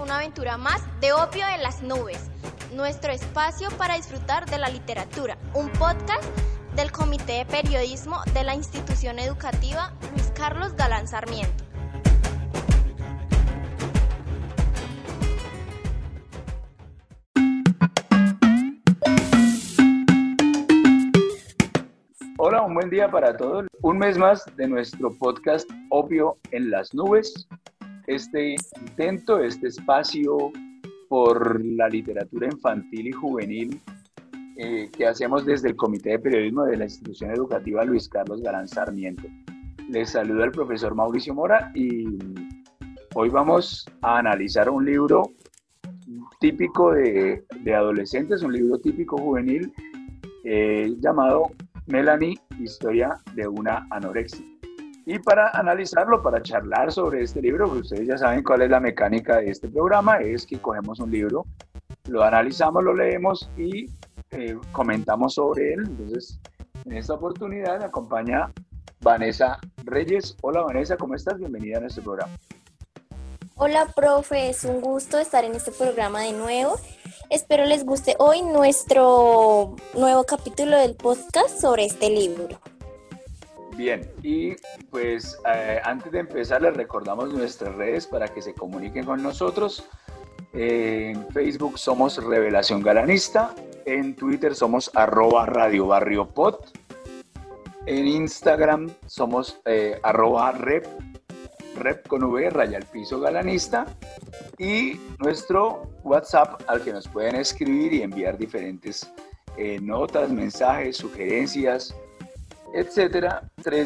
una aventura más de Opio en las Nubes, nuestro espacio para disfrutar de la literatura, un podcast del Comité de Periodismo de la Institución Educativa Luis Carlos Galán Sarmiento. Hola, un buen día para todos. Un mes más de nuestro podcast Opio en las Nubes. Este intento, este espacio por la literatura infantil y juvenil que hacemos desde el Comité de Periodismo de la Institución Educativa Luis Carlos Galán Sarmiento. Les saluda el profesor Mauricio Mora y hoy vamos a analizar un libro típico de adolescentes, un libro típico juvenil llamado Melanie, historia de una anorexia. Y para analizarlo, para charlar sobre este libro, pues ustedes ya saben cuál es la mecánica de este programa, es que cogemos un libro, lo analizamos, lo leemos y comentamos sobre él. Entonces, en esta oportunidad me acompaña Vanessa Reyes. Hola Vanessa, ¿cómo estás? Bienvenida a nuestro programa. Hola profe, es un gusto estar en este programa de nuevo. Espero les guste hoy nuestro nuevo capítulo del podcast sobre este libro. Bien, y pues antes de empezar les recordamos nuestras redes para que se comuniquen con nosotros. En Facebook somos Revelación Galanista, en Twitter somos @radiobarriopod, en Instagram somos @rep con V, _piso galanista, y nuestro WhatsApp al que nos pueden escribir y enviar diferentes notas, mensajes, sugerencias, etcétera,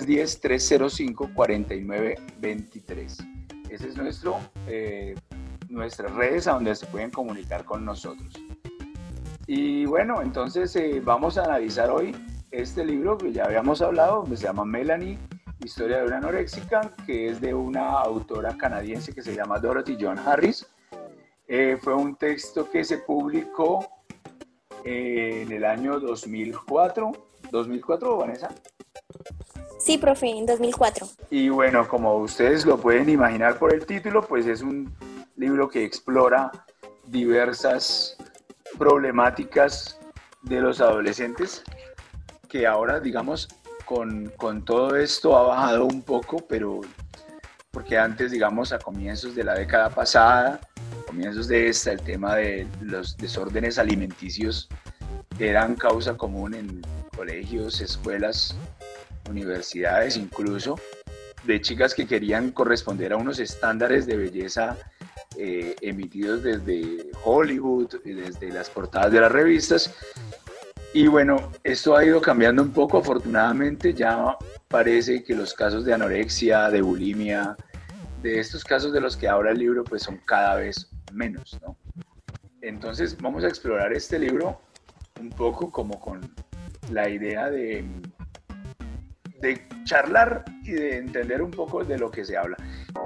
310-305-4923. Ese es nuestras redes a donde se pueden comunicar con nosotros. Y bueno, entonces vamos a analizar hoy este libro que ya habíamos hablado, que se llama Melanie, historia de una anoréxica, que es de una autora canadiense que se llama Dorothy John Harris. Fue un texto que se publicó en el año 2004. ¿2004, Vanessa? Sí, profe, en 2004. Y bueno, como ustedes lo pueden imaginar por el título, pues es un libro que explora diversas problemáticas de los adolescentes, que ahora, digamos, con todo esto ha bajado un poco, pero porque antes, digamos, a comienzos de la década pasada, comienzos de esta, el tema de los desórdenes alimenticios eran causa común en colegios, escuelas, universidades, incluso de chicas que querían corresponder a unos estándares de belleza emitidos desde Hollywood y desde las portadas de las revistas. Y bueno, esto ha ido cambiando un poco, afortunadamente. Ya parece que los casos de anorexia, de bulimia, de estos casos de los que habla el libro, pues son cada vez menos, ¿no? Entonces vamos a explorar este libro un poco como con la idea de charlar y de entender un poco de lo que se habla.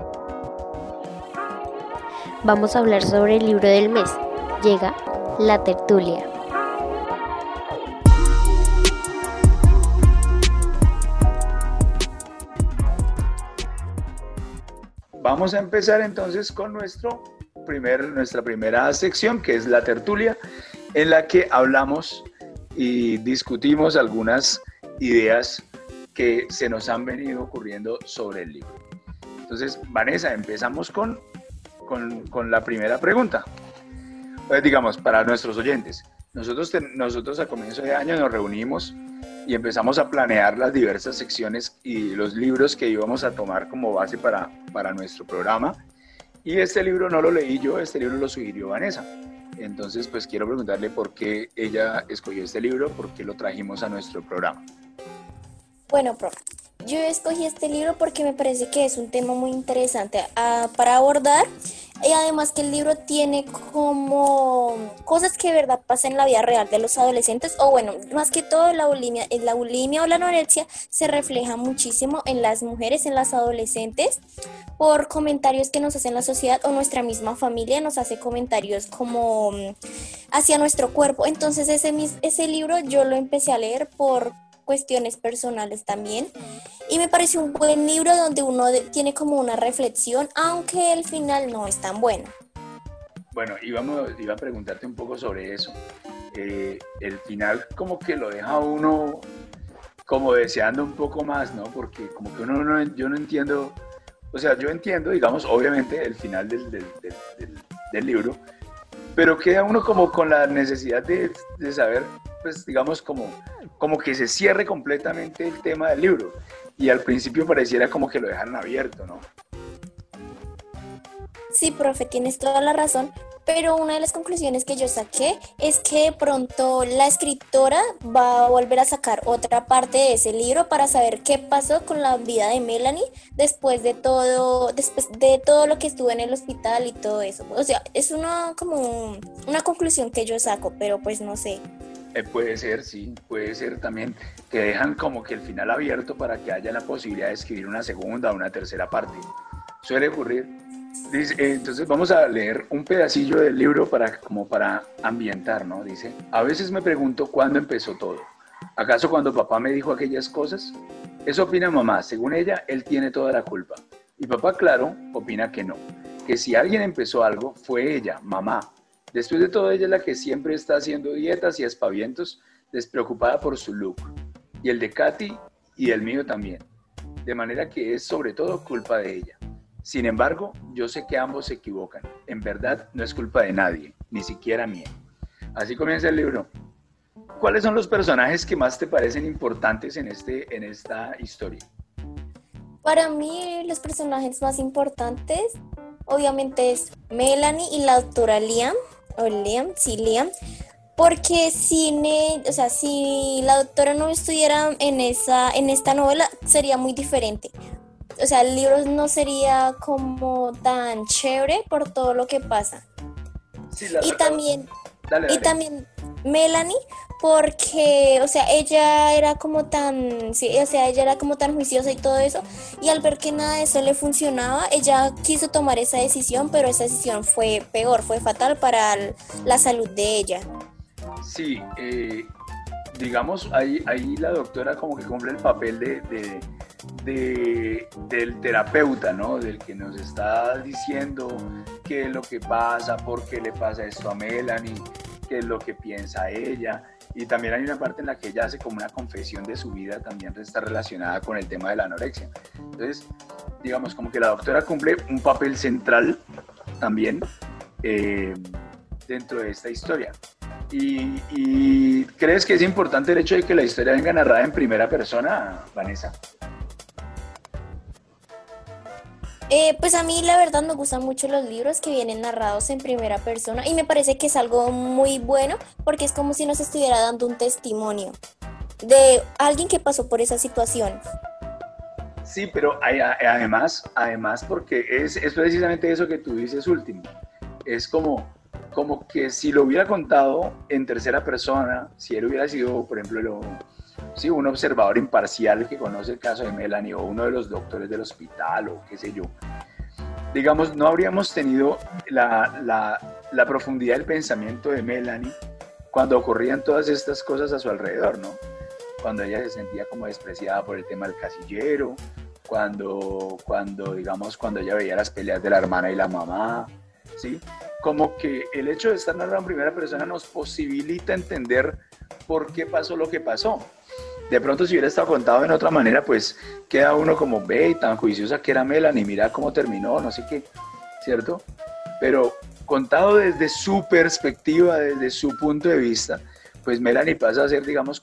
Vamos a hablar sobre el libro del mes. Llega La Tertulia. Vamos a empezar entonces con nuestra primera sección, que es la tertulia, en la que hablamos y discutimos algunas ideas que se nos han venido ocurriendo sobre el libro. Entonces, Vanessa, empezamos con la primera pregunta. Pues, digamos, para nuestros oyentes, nosotros a comienzo de año nos reunimos y empezamos a planear las diversas secciones y los libros que íbamos a tomar como base para nuestro programa. Y este libro no lo leí yo, este libro lo sugirió Vanessa. Entonces, pues quiero preguntarle por qué ella escogió este libro, por qué lo trajimos a nuestro programa. Bueno, profe, yo escogí este libro porque me parece que es un tema muy interesante para abordar, y además que el libro tiene como cosas que de verdad pasan en la vida real de los adolescentes, o bueno, más que todo la bulimia o la anorexia se refleja muchísimo en las mujeres, en las adolescentes, por comentarios que nos hace la sociedad, o nuestra misma familia nos hace comentarios como hacia nuestro cuerpo. Entonces ese libro yo lo empecé a leer por cuestiones personales también, y me pareció un buen libro donde uno tiene como una reflexión, aunque el final no es tan bueno. Bueno, iba a preguntarte un poco sobre eso. El final como que lo deja a uno como deseando un poco más, ¿no? Porque como que yo no entiendo, o sea, yo entiendo, digamos, obviamente el final del libro, pero queda uno como con la necesidad de saber, pues digamos, como que se cierre completamente el tema del libro. Y al principio pareciera como que lo dejaron abierto, ¿no? Sí, profe, tienes toda la razón, pero una de las conclusiones que yo saqué es que de pronto la escritora va a volver a sacar otra parte de ese libro para saber qué pasó con la vida de Melanie después de todo lo que estuvo en el hospital y todo eso. O sea, es como una conclusión que yo saco, pero pues no sé. Puede ser, sí, puede ser también que dejan como que el final abierto para que haya la posibilidad de escribir una segunda o una tercera parte. Suele ocurrir. Dice, entonces vamos a leer un pedacillo del libro como para ambientar, ¿no? Dice, a veces me pregunto cuándo empezó todo. ¿Acaso cuando papá me dijo aquellas cosas? Eso opina mamá. Según ella, él tiene toda la culpa. Y papá, claro, opina que no. Que si alguien empezó algo, fue ella, mamá. Después de todo, ella es la que siempre está haciendo dietas y aspavientos, despreocupada por su look. Y el de Katy y el mío también. De manera que es sobre todo culpa de ella. Sin embargo, yo sé que ambos se equivocan. En verdad, no es culpa de nadie, ni siquiera mía. Así comienza el libro. ¿Cuáles son los personajes que más te parecen importantes en esta historia? Para mí, los personajes más importantes, obviamente, es Melanie y la doctora Liam, o Liam, sí, Liam, porque si la doctora no estuviera en esta novela, sería muy diferente. O sea, el libro no sería como tan chévere por todo lo que pasa. Sí, Y también, dale. y también Melanie, porque, o sea, ella era como tan, sí, o sea, ella era como tan juiciosa y todo eso, y al ver que nada de eso le funcionaba, ella quiso tomar esa decisión, pero esa decisión fue peor, fue fatal para la salud de ella. Sí, digamos, ahí la doctora como que cumple el papel del terapeuta, ¿no? Del que nos está diciendo qué es lo que pasa, por qué le pasa esto a Melanie, qué es lo que piensa ella. Y también hay una parte en la que ella hace como una confesión de su vida, también está relacionada con el tema de la anorexia. Entonces, digamos, como que la doctora cumple un papel central también dentro de esta historia. ¿Y crees que es importante el hecho de que la historia venga narrada en primera persona, Vanessa? Pues a mí la verdad me gustan mucho los libros que vienen narrados en primera persona y me parece que es algo muy bueno porque es como si nos estuviera dando un testimonio de alguien que pasó por esa situación. Sí, pero además porque es precisamente eso que tú dices último. Es como que si lo hubiera contado en tercera persona, si él hubiera sido, por ejemplo, un observador imparcial que conoce el caso de Melanie o uno de los doctores del hospital o qué sé yo, digamos, no habríamos tenido la profundidad del pensamiento de Melanie cuando ocurrían todas estas cosas a su alrededor, ¿no? Cuando ella se sentía como despreciada por el tema del casillero, cuando ella veía las peleas de la hermana y la mamá, ¿sí? Como que el hecho de estar narrado en primera persona nos posibilita entender por qué pasó lo que pasó. De pronto, si hubiera estado contado de otra manera, pues queda uno como, ve, tan juiciosa que era Melanie, mira cómo terminó, no sé qué, ¿cierto? Pero contado desde su perspectiva, desde su punto de vista, pues Melanie pasa a ser, digamos,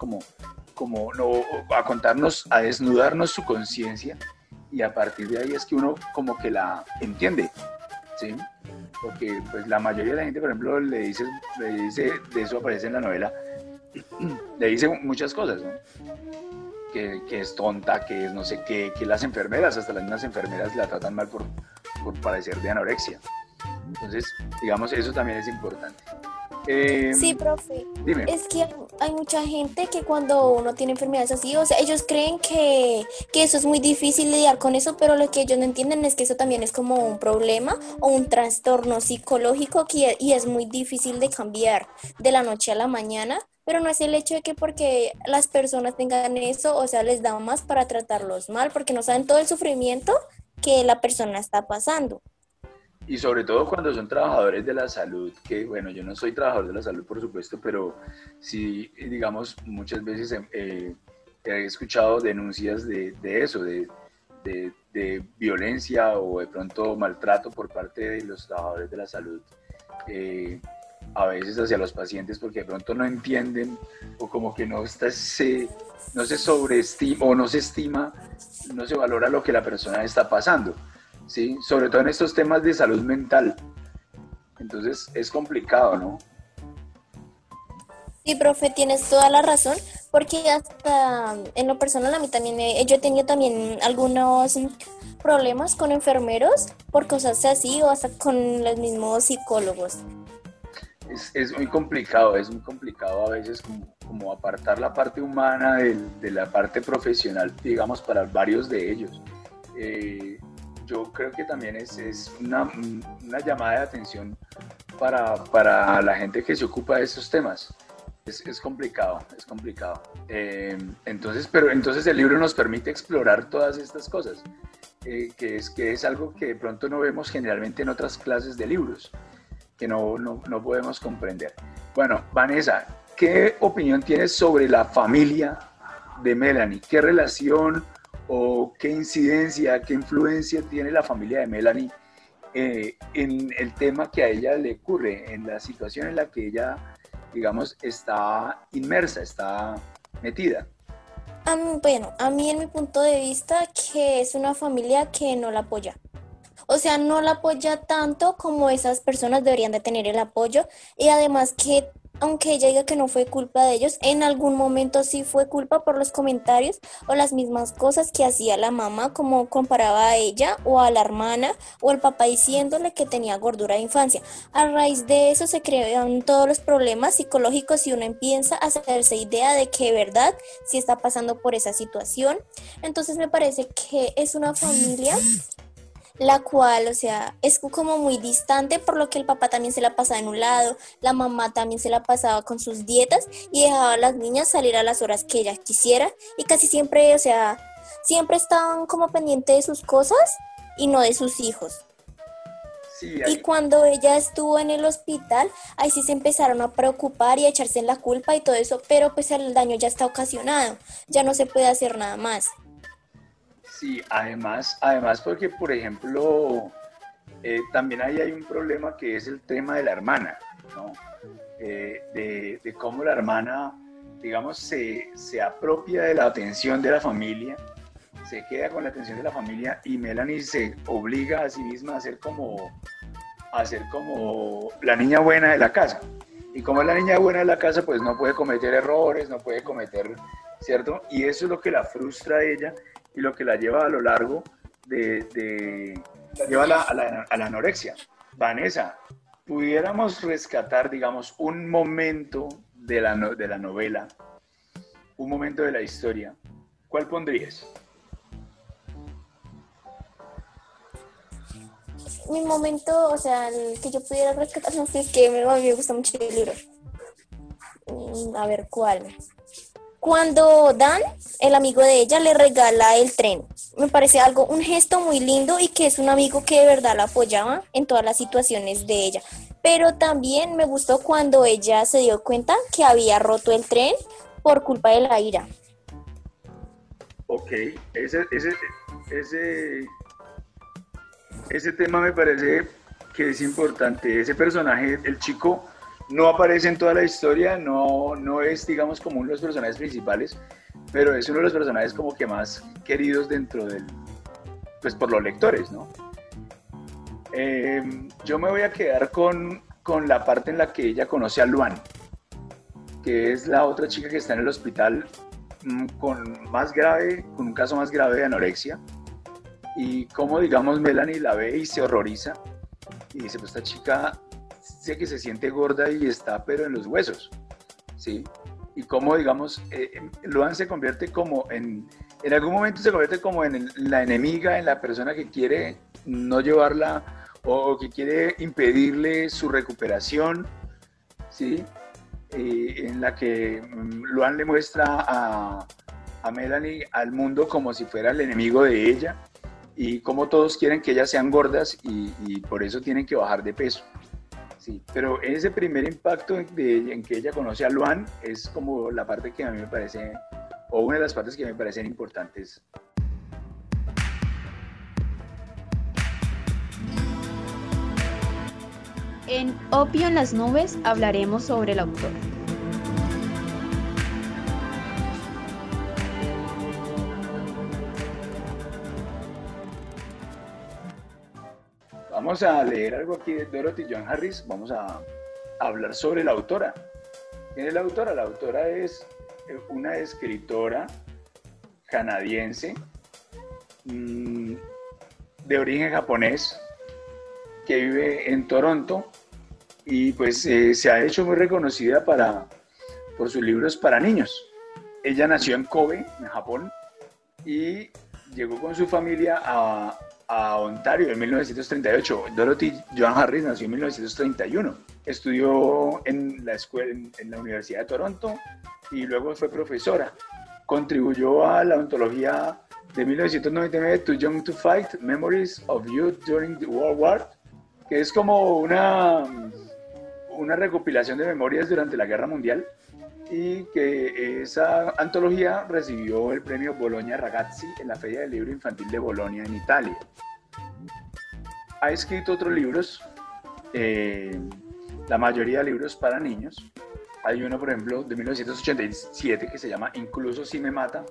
a contarnos, a desnudarnos su conciencia, y a partir de ahí es que uno como que la entiende, ¿sí? Porque pues la mayoría de la gente, por ejemplo, le dice, de eso aparece en la novela, le dice muchas cosas, ¿no? Que es tonta, que es no sé qué, que las enfermeras, hasta las mismas enfermeras la tratan mal por padecer de anorexia. Entonces, digamos, eso también es importante. Sí, profe. Dime. Es que hay mucha gente que cuando uno tiene enfermedades así, o sea, ellos creen que eso es muy difícil lidiar con eso, pero lo que ellos no entienden es que eso también es como un problema o un trastorno psicológico y es muy difícil de cambiar de la noche a la mañana, pero no es el hecho de que porque las personas tengan eso, o sea, les da más para tratarlos mal, porque no saben todo el sufrimiento que la persona está pasando. Y sobre todo cuando son trabajadores de la salud, que bueno, yo no soy trabajador de la salud, por supuesto, pero sí, digamos, muchas veces he escuchado denuncias de eso, de violencia o de pronto maltrato por parte de los trabajadores de la salud, a veces hacia los pacientes, porque de pronto no entienden o como que no se sobreestima o no se estima, no se valora lo que la persona está pasando, ¿sí? Sobre todo en estos temas de salud mental. Entonces es complicado, ¿no? Sí, profe, tienes toda la razón, porque hasta en lo personal a mí también, yo he tenido también algunos problemas con enfermeros por cosas así o hasta con los mismos psicólogos. Es muy complicado a veces como apartar la parte humana de la parte profesional, digamos, para varios de ellos. Yo creo que también es una llamada de atención para la gente que se ocupa de estos temas. Es complicado, es complicado. Entonces el libro nos permite explorar todas estas cosas, que es algo que de pronto no vemos generalmente en otras clases de libros, que no podemos comprender. Bueno, Vanessa, ¿qué opinión tienes sobre la familia de Melanie? ¿Qué relación o qué incidencia, qué influencia tiene la familia de Melanie en el tema que a ella le ocurre, en la situación en la que ella, digamos, está inmersa, está metida? Bueno, a mí en mi punto de vista que es una familia que no la apoya. O sea, no la apoya tanto como esas personas deberían de tener el apoyo, y además que aunque ella diga que no fue culpa de ellos, en algún momento sí fue culpa por los comentarios o las mismas cosas que hacía la mamá, como comparaba a ella o a la hermana o al papá diciéndole que tenía gordura de infancia. A raíz de eso se crean todos los problemas psicológicos y uno empieza a hacerse idea de que de verdad sí está pasando por esa situación. Entonces me parece que es una familia la cual, o sea, es como muy distante, por lo que el papá también se la pasaba en un lado, la mamá también se la pasaba con sus dietas y dejaba a las niñas salir a las horas que ella quisiera, y casi siempre, o sea, siempre estaban como pendientes de sus cosas y no de sus hijos. Sí, Y cuando ella estuvo en el hospital, ahí sí se empezaron a preocupar y a echarse en la culpa y todo eso, pero pues el daño ya está ocasionado, ya no se puede hacer nada más. Sí, además porque, por ejemplo, también ahí hay un problema que es el tema de la hermana, ¿no? De cómo la hermana, digamos, se apropia de la atención de la familia, se queda con la atención de la familia, y Melanie se obliga a sí misma a ser como la niña buena de la casa. Y como es la niña buena de la casa, pues no puede cometer errores, no puede cometer, ¿cierto? Y eso es lo que la frustra a ella y lo que la lleva a lo largo la lleva a la anorexia. Vanessa, pudiéramos rescatar, digamos, un momento de la novela, un momento de la historia, ¿cuál pondrías? Mi momento, o sea, el que yo pudiera rescatar, no sé, es que me gusta mucho el libro. A ver, ¿cuál? Cuando Dan, el amigo de ella, le regala el tren. Me parece un gesto muy lindo, y que es un amigo que de verdad la apoyaba en todas las situaciones de ella. Pero también me gustó cuando ella se dio cuenta que había roto el tren por culpa de la ira. Ok, ese tema me parece que es importante. Ese personaje, el chico, no aparece en toda la historia, no es, digamos, como uno de los personajes principales, pero es uno de los personajes como que más queridos dentro pues por los lectores, ¿no? Yo me voy a quedar con la parte en la que ella conoce a Luan, que es la otra chica que está en el hospital con un caso más grave de anorexia, y cómo, digamos, Melanie la ve y se horroriza y dice, pues esta chica sé que se siente gorda y está pero en los huesos, ¿sí? Y cómo, digamos, Luan se convierte como en algún momento se convierte como en la enemiga, en la persona que quiere no llevarla o que quiere impedirle su recuperación, ¿sí? En la que Luan le muestra a Melanie al mundo como si fuera el enemigo de ella, y cómo todos quieren que ellas sean gordas y por eso tienen que bajar de peso. Sí, pero ese primer impacto en que ella conoce a Luan es como la parte que a mí me parece, o una de las partes que me parecen importantes. En Opio en las nubes hablaremos sobre el autor. Vamos a leer algo aquí de Dorothy Joan Harris. Vamos a hablar sobre la autora. ¿Quién es la autora? La autora es una escritora canadiense de origen japonés que vive en Toronto y pues se ha hecho muy reconocida por sus libros para niños. Ella nació en Kobe, en Japón, y llegó con su familia a Ontario en 1938. Dorothy Joan Harris nació en 1931. Estudió en la escuela, en la Universidad de Toronto y luego fue profesora. Contribuyó a la antología de 1999, Too Young to Fight, Memories of Youth During the World War, que es como una recopilación de memorias durante la Guerra Mundial, y que esa antología recibió el premio Bologna Ragazzi en la Feria del Libro Infantil de Bolonia en Italia. Ha escrito otros libros, la mayoría de libros para niños. Hay uno, por ejemplo, de 1987 que se llama Incluso si me mata.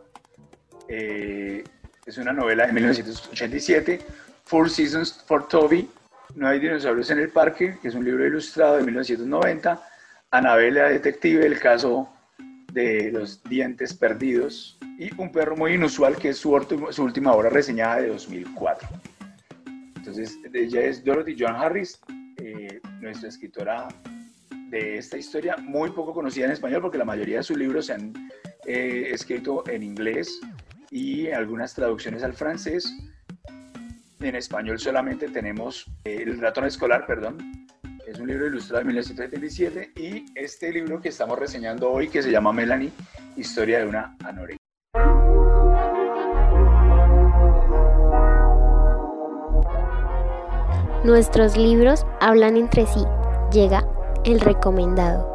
Es una novela de 1987. Four Seasons for Toby, No hay dinosaurios en el parque, que es un libro ilustrado de 1990. Annabelle la detective, el caso de los dientes perdidos, y Un perro muy inusual, que es su última obra reseñada de 2004. Entonces, ella es Dorothy Joan Harris, nuestra escritora de esta historia, muy poco conocida en español porque la mayoría de sus libros se han escrito en inglés y algunas traducciones al francés. En español solamente tenemos El ratón escolar, es un libro ilustrado de 1977, y este libro que estamos reseñando hoy, que se llama Melanie, historia de una anorexia. Nuestros libros hablan entre sí. Llega el recomendado.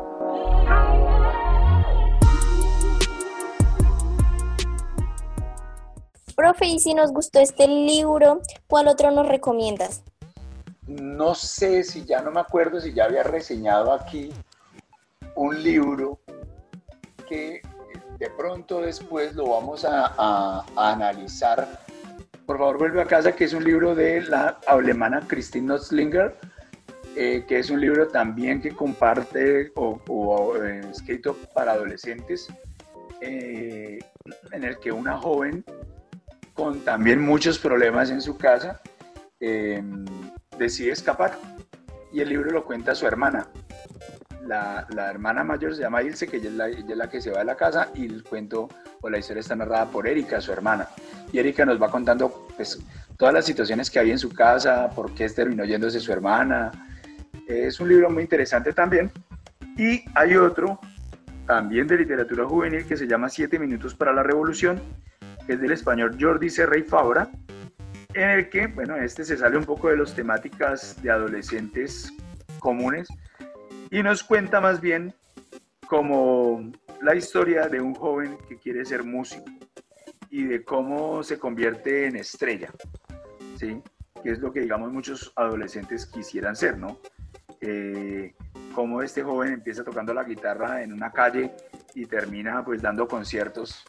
Profe, y si nos gustó este libro, ¿cuál otro nos recomiendas? No sé, si ya no me acuerdo si ya había reseñado aquí un libro que de pronto después lo vamos a analizar. Por favor, vuelve a casa, que es un libro de la alemana Christine Nutzlinger, que es un libro también que comparte escrito para adolescentes, en el que una joven con también muchos problemas en su casa decide escapar, y el libro lo cuenta su hermana. La hermana mayor se llama Ilse, que ella es la que se va de la casa, y el cuento o la historia está narrada por Erika, su hermana. Y Erika nos va contando pues todas las situaciones que había en su casa, por qué terminó yéndose su hermana. Es un libro muy interesante también. Y hay otro también de literatura juvenil que se llama 7 minutos para la revolución, que es del español Jordi Serra y Fabra, en el que, bueno, se sale un poco de las temáticas de adolescentes comunes y nos cuenta más bien como la historia de un joven que quiere ser músico y de cómo se convierte en estrella, ¿sí? Que es lo que, digamos, muchos adolescentes quisieran ser, ¿no? Cómo este joven empieza tocando la guitarra en una calle y termina pues dando conciertos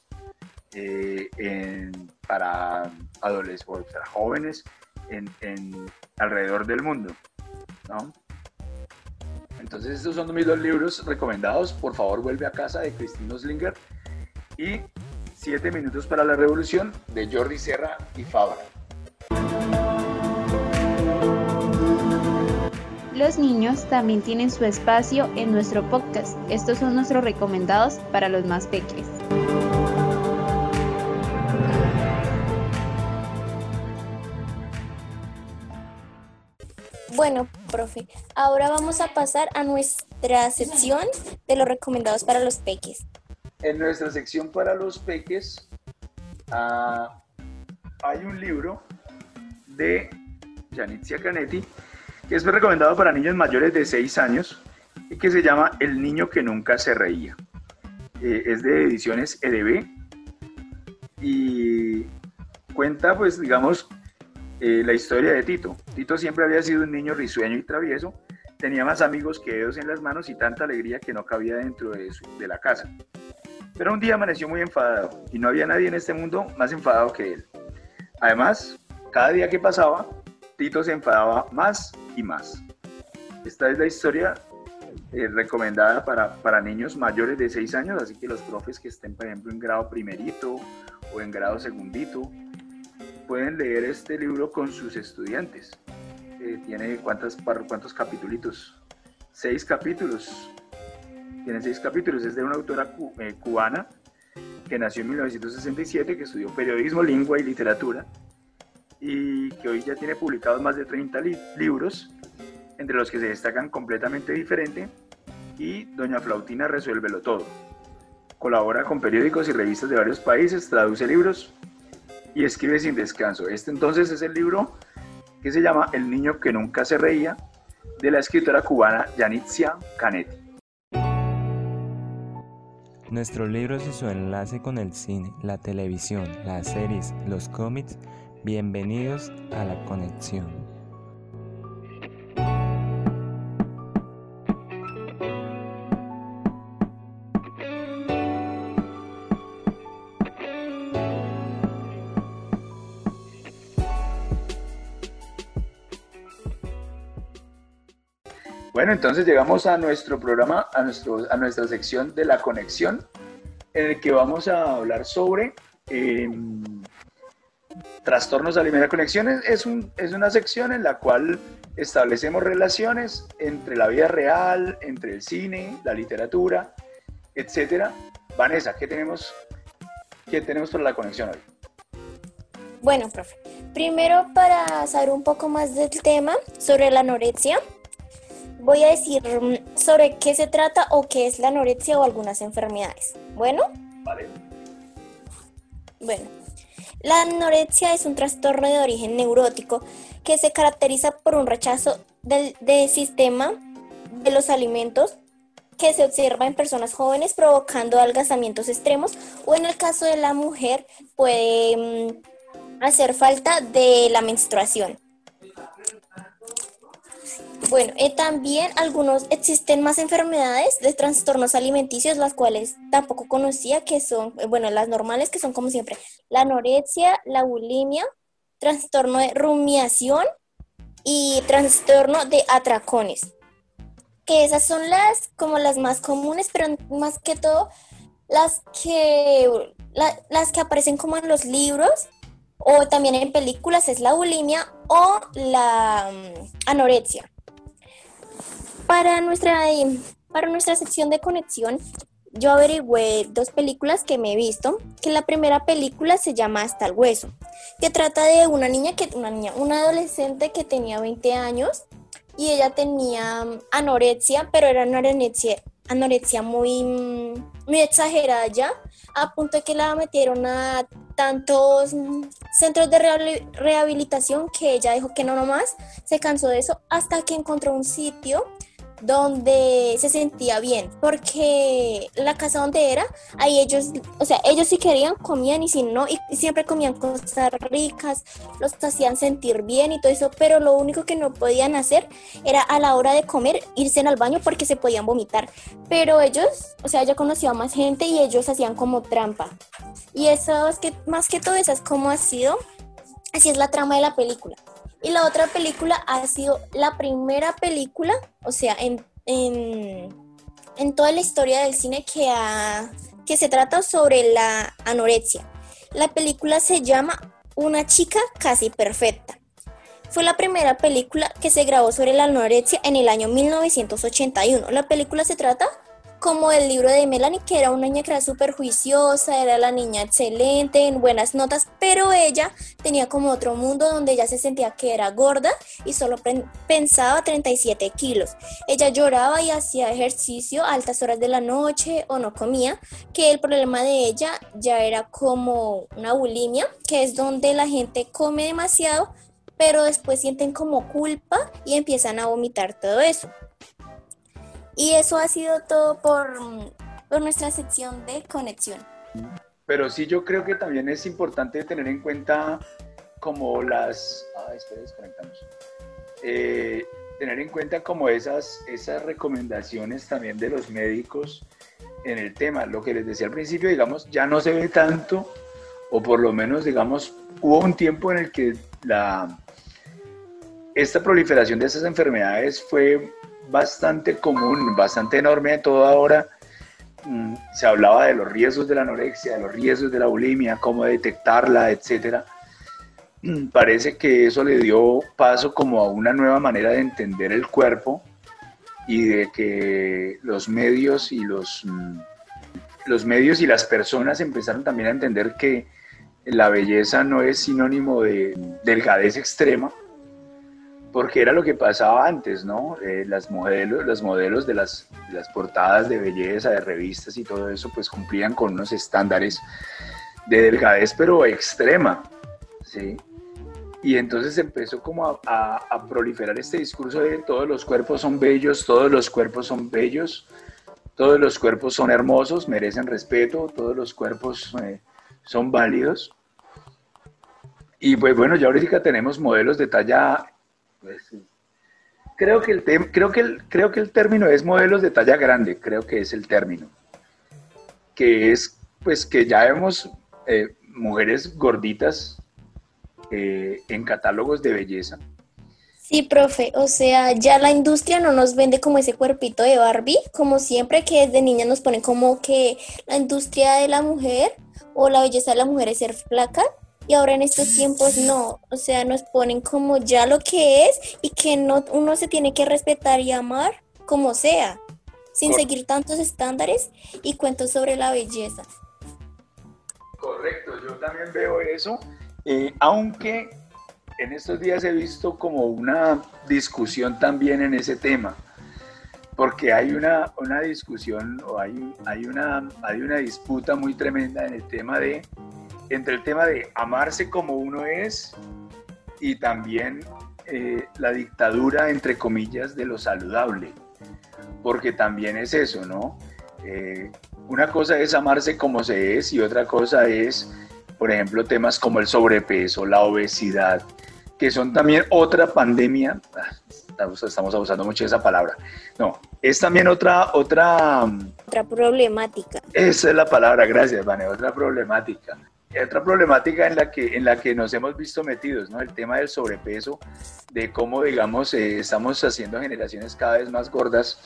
para adolescentes o para jóvenes alrededor del mundo, ¿no? Entonces estos son mis 2 libros recomendados. Por favor, vuelve a casa, de Christine Nutzlinger, y 7 minutos para la revolución, de Jordi Serra y Fabra. Los niños también tienen su espacio en nuestro podcast. Estos son nuestros recomendados para los más pequeños. Bueno, profe, ahora vamos a pasar a nuestra sección de los recomendados para los peques. En nuestra sección para los peques hay un libro de Yanitzia Canetti, que es recomendado para niños mayores de 6 años y que se llama El niño que nunca se reía. Es de ediciones EDB y cuenta, pues, digamos, la historia de Tito. Tito siempre había sido un niño risueño y travieso, tenía más amigos que dedos en las manos y tanta alegría que no cabía dentro de la casa. Pero un día amaneció muy enfadado y no había nadie en este mundo más enfadado que él. Además, cada día que pasaba, Tito se enfadaba más y más. Esta es la historia recomendada para niños mayores de 6 años, así que los profes que estén, por ejemplo, en grado primerito o en grado segundito, pueden leer este libro con sus estudiantes. Tiene ¿cuántos capítulos? 6 capítulos. Tiene 6 capítulos. Es de una autora cubana que nació en 1967, que estudió periodismo, lengua y literatura y que hoy ya tiene publicados más de 30 libros, entre los que se destacan Completamente Diferente y Doña Flautina Resuélvelo Todo. Colabora con periódicos y revistas de varios países, traduce libros y escribe sin descanso. Este entonces es el libro que se llama El niño que nunca se reía, de la escritora cubana Yanitzia Canetti. Nuestros libros y su enlace con el cine, la televisión, las series, los cómics, bienvenidos a La Conexión. Bueno, entonces llegamos a nuestro programa, a nuestra sección de La Conexión, en el que vamos a hablar sobre trastornos alimentarios. Conexiones es una sección en la cual establecemos relaciones entre la vida real, entre el cine, la literatura, etc. Vanessa, ¿qué tenemos para La Conexión hoy? Bueno, profe, primero para saber un poco más del tema sobre la anorexia, voy a decir sobre qué se trata o qué es la anorexia o algunas enfermedades. Bueno. Vale. Bueno, la anorexia es un trastorno de origen neurótico que se caracteriza por un rechazo del sistema de los alimentos que se observa en personas jóvenes, provocando adelgazamientos extremos, o en el caso de la mujer puede hacer falta de la menstruación. Bueno, también existen más enfermedades de trastornos alimenticios, las cuales tampoco conocía, que son, las normales, que son como siempre, la anorexia, la bulimia, trastorno de rumiación y trastorno de atracones. Que esas son las más comunes, pero más que todo las que aparecen como en los libros o también en películas es la bulimia o la anorexia. Para nuestra sección de conexión, yo averigüé 2 películas que me he visto, que la primera película se llama Hasta el Hueso, que trata de una adolescente que tenía 20 años y ella tenía anorexia, pero era una anorexia muy, muy exagerada ya, a punto de que la metieron a tantos centros de rehabilitación que ella dijo que no nomás, se cansó de eso hasta que encontró un sitio donde se sentía bien, porque la casa donde era, ahí ellos sí querían, comían y si no, y siempre comían cosas ricas, los hacían sentir bien y todo eso, pero lo único que no podían hacer era a la hora de comer, irse al baño porque se podían vomitar, pero ellos, ella conocía a más gente y ellos hacían como trampa, y eso es que, más que todo, esa es como así es la trama de la película. Y la otra película ha sido la primera película, en toda la historia del cine que se trata sobre la anorexia. La película se llama Una chica casi perfecta. Fue la primera película que se grabó sobre la anorexia en el año 1981. La película se trata como el libro de Melanie, que era una niña que era súper juiciosa, era la niña excelente, en buenas notas, pero ella tenía como otro mundo donde ella se sentía que era gorda y solo pensaba 37 kilos. Ella lloraba y hacía ejercicio a altas horas de la noche o no comía, que el problema de ella ya era como una bulimia, que es donde la gente come demasiado pero después sienten como culpa y empiezan a vomitar todo eso. Y eso ha sido todo por nuestra sección de conexión. Pero sí, yo creo que también es importante tener en cuenta como las... espera, desconectamos. Tener en cuenta como esas recomendaciones también de los médicos en el tema. Lo que les decía al principio, digamos, ya no se ve tanto, o por lo menos, digamos, hubo un tiempo en el que esta proliferación de esas enfermedades fue bastante común, bastante enorme. Todo ahora se hablaba de los riesgos de la anorexia, de los riesgos de la bulimia, cómo detectarla, etcétera. Parece que eso le dio paso como a una nueva manera de entender el cuerpo y de que los medios y las personas empezaron también a entender que la belleza no es sinónimo de delgadez extrema, porque era lo que pasaba antes, ¿no? Los modelos de las portadas de belleza, de revistas y todo eso, pues cumplían con unos estándares de delgadez, pero extrema, ¿sí? Y entonces empezó como a proliferar este discurso de todos los cuerpos son bellos, todos los cuerpos son bellos, todos los cuerpos son hermosos, merecen respeto, todos los cuerpos son válidos. Y pues bueno, ya ahorita tenemos modelos de talla, pues, creo que el término es modelos de talla grande, creo que es el término, que es pues que ya vemos mujeres gorditas en catálogos de belleza. Sí, profe, o sea, ya la industria no nos vende como ese cuerpito de Barbie, como siempre que desde niña nos ponen como que la industria de la mujer o la belleza de la mujer es ser flaca, y ahora en estos tiempos no, o sea, nos ponen como ya lo que es y que no, uno se tiene que respetar y amar como sea, sin seguir tantos estándares y cuentos sobre la belleza. Correcto, yo también veo eso. Aunque en estos días he visto como una discusión también en ese tema, porque hay una discusión o hay una disputa muy tremenda entre el tema de amarse como uno es y también la dictadura, entre comillas, de lo saludable, porque también es eso, ¿no? Una cosa es amarse como se es y otra cosa es, por ejemplo, temas como el sobrepeso, la obesidad, que son también otra pandemia. Estamos abusando mucho de esa palabra. No, es también otra problemática. Esa es la palabra, gracias, Vane, otra problemática. Otra problemática en la que nos hemos visto metidos, ¿no? El tema del sobrepeso, de cómo, digamos, estamos haciendo generaciones cada vez más gordas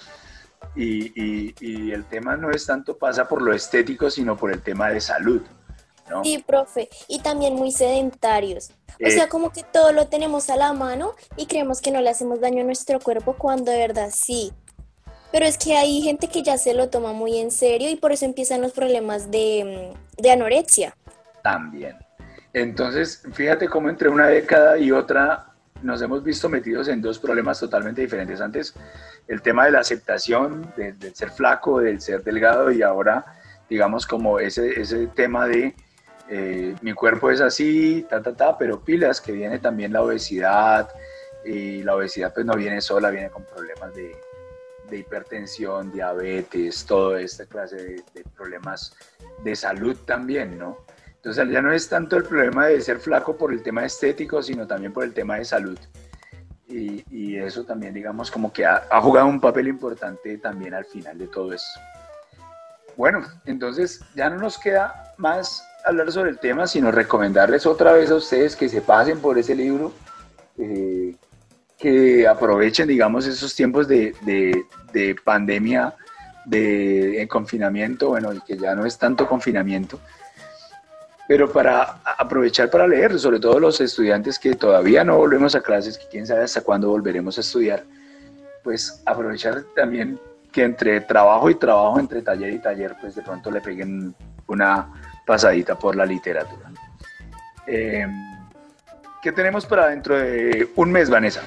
y el tema no es tanto pasa por lo estético, sino por el tema de salud, ¿no? Sí, profe, y también muy sedentarios. O sea, como que todo lo tenemos a la mano y creemos que no le hacemos daño a nuestro cuerpo cuando de verdad sí. Pero es que hay gente que ya se lo toma muy en serio y por eso empiezan los problemas de anorexia. También. Entonces, fíjate cómo entre una década y otra nos hemos visto metidos en dos problemas totalmente diferentes. Antes, el tema de la aceptación, del ser flaco, del ser delgado, y ahora, digamos, como ese tema de mi cuerpo es así, pero pilas, que viene también la obesidad, y la obesidad pues no viene sola, viene con problemas de hipertensión, diabetes, toda esta clase de problemas de salud también, ¿no? Entonces ya no es tanto el problema de ser flaco por el tema estético, sino también por el tema de salud. Y eso también, digamos, como que ha jugado un papel importante también al final de todo esto. Bueno, entonces ya no nos queda más hablar sobre el tema, sino recomendarles otra vez a ustedes que se pasen por ese libro, que aprovechen, digamos, esos tiempos de pandemia, de confinamiento, bueno, y que ya no es tanto confinamiento, pero para aprovechar para leer, sobre todo los estudiantes que todavía no volvemos a clases, que quién sabe hasta cuándo volveremos a estudiar, pues aprovechar también que entre trabajo y trabajo, entre taller y taller, pues de pronto le peguen una pasadita por la literatura. ¿Qué tenemos para dentro de un mes, Vanessa?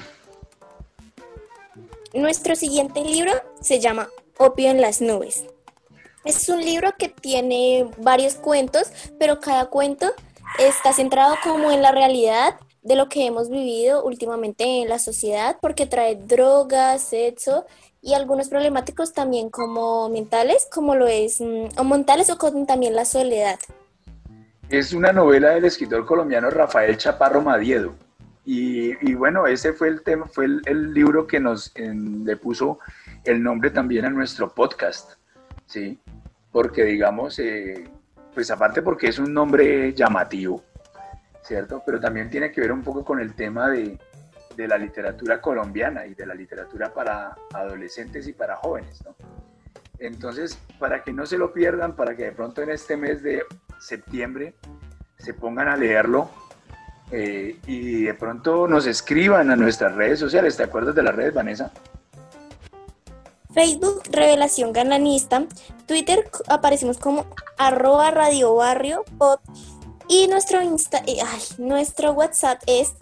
Nuestro siguiente libro se llama Opio en las nubes. Es un libro que tiene varios cuentos, pero cada cuento está centrado como en la realidad de lo que hemos vivido últimamente en la sociedad, porque trae drogas, sexo y algunos problemáticos también como mentales, como lo es, o mentales o con también la soledad. Es una novela del escritor colombiano Rafael Chaparro Madiedo. Y bueno, ese fue el tema, fue el libro que le puso el nombre también a nuestro podcast, ¿sí? Porque digamos, pues aparte porque es un nombre llamativo, ¿cierto? Pero también tiene que ver un poco con el tema de la literatura colombiana y de la literatura para adolescentes y para jóvenes, ¿no? Entonces, para que no se lo pierdan, para que de pronto en este mes de septiembre se pongan a leerlo, y de pronto nos escriban a nuestras redes sociales. ¿Te acuerdas de las redes, Vanessa? Facebook, Revelación Galanista. Twitter, aparecemos como @radiobarriopod. Y nuestro WhatsApp es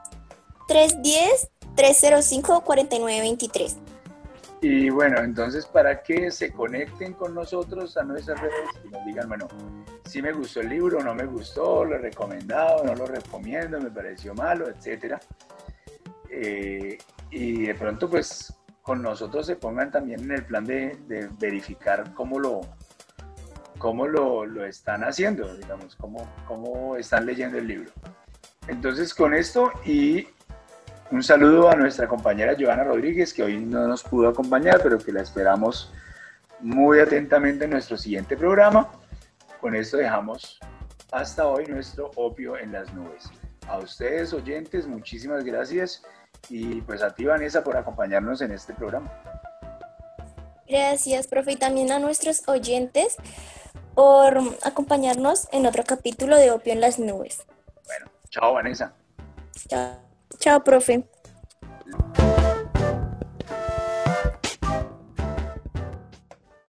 310-305-4923. Y bueno, entonces para que se conecten con nosotros a nuestras redes y nos digan, bueno, si me gustó el libro, no me gustó, lo he recomendado, no lo recomiendo, me pareció malo, etcétera. Y de pronto pues con nosotros se pongan también en el plan de verificar cómo lo están haciendo, digamos, cómo están leyendo el libro. Entonces con esto y un saludo a nuestra compañera Joana Rodríguez, que hoy no nos pudo acompañar, pero que la esperamos muy atentamente en nuestro siguiente programa. Con esto dejamos hasta hoy nuestro Opio en las Nubes. A ustedes, oyentes, muchísimas gracias. Y pues a ti, Vanessa, por acompañarnos en este programa. Gracias, profe, y también a nuestros oyentes por acompañarnos en otro capítulo de Opio en las Nubes. Bueno, chao, Vanessa. Chao, chao, profe.